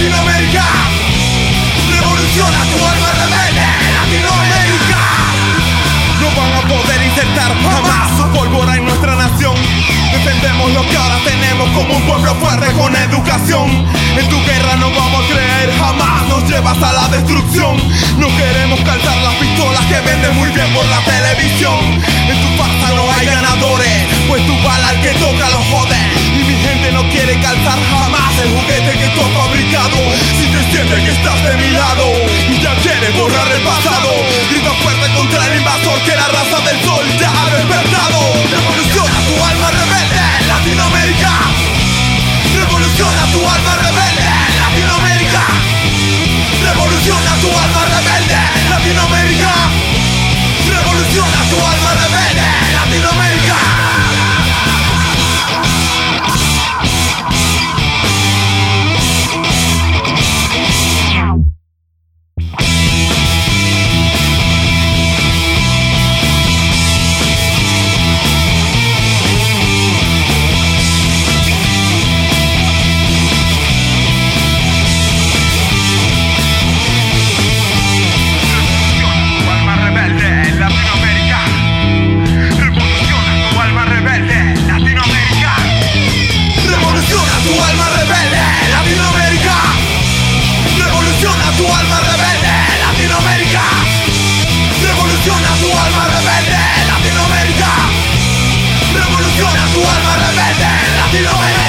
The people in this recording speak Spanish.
Latinoamérica. Revoluciona tu alma rebelde, Latinoamérica. No van a poder insertar jamás su pólvora en nuestra nación. Defendemos lo que ahora tenemos como un pueblo fuerte con educación. En tu guerra no vamos a creer jamás, nos llevas a la destrucción. No queremos calzar las pistolas que venden muy bien por la televisión. En tu farsa no hay ganadores, pues tu bala al que toca lo jode. Y mi gente no quiere calzar jamás el juguete que tú has fabricado. Si te sientes que estás de mi lado y ya quieres borrar el pasado, grita fuerte contra el invasor que la raza del sol ya ha despertado. Revoluciona tu alma rebelde, Latinoamérica. Revoluciona tu alma rebelde, Latinoamérica. Revoluciona tu alma rebelde, Latinoamérica. Revoluciona tu alma rebelde, Latinoamérica. Tu alma rebelde, Latinoamérica. Revoluciona tu alma rebelde, Latinoamérica. Revoluciona tu alma rebelde, Latinoamérica.